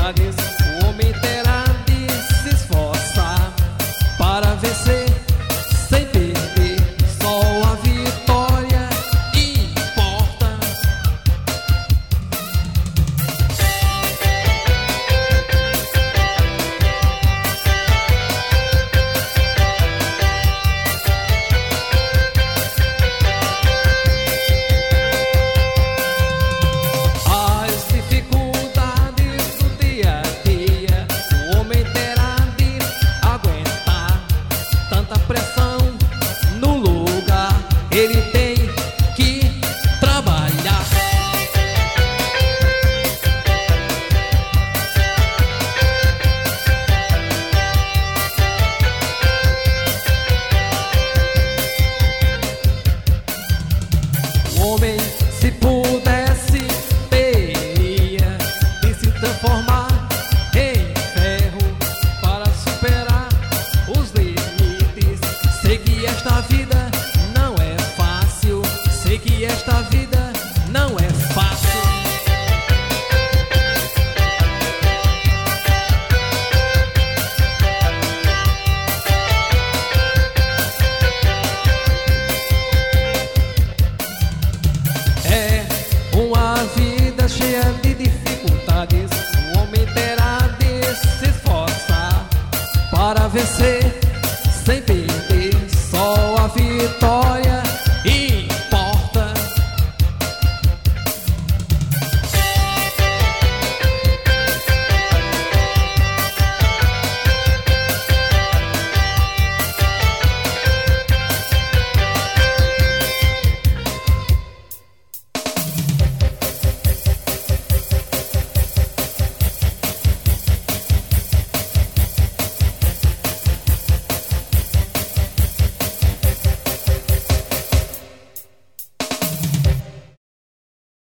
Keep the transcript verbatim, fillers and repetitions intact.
dificuldades, o homem terá de se esforçar para vencer sem perder. Só a vitória importa. As dificuldades do dia a dia, o homem terá de aguentar. Tanta pressão no lugar, ele tem que trabalhar. O homem, se pudesse, teria de se transformar em ferro para superar os limites. Sei que esta vida não é fácil, sei que esta vida não é fácil. É uma vida cheia de dificuldades,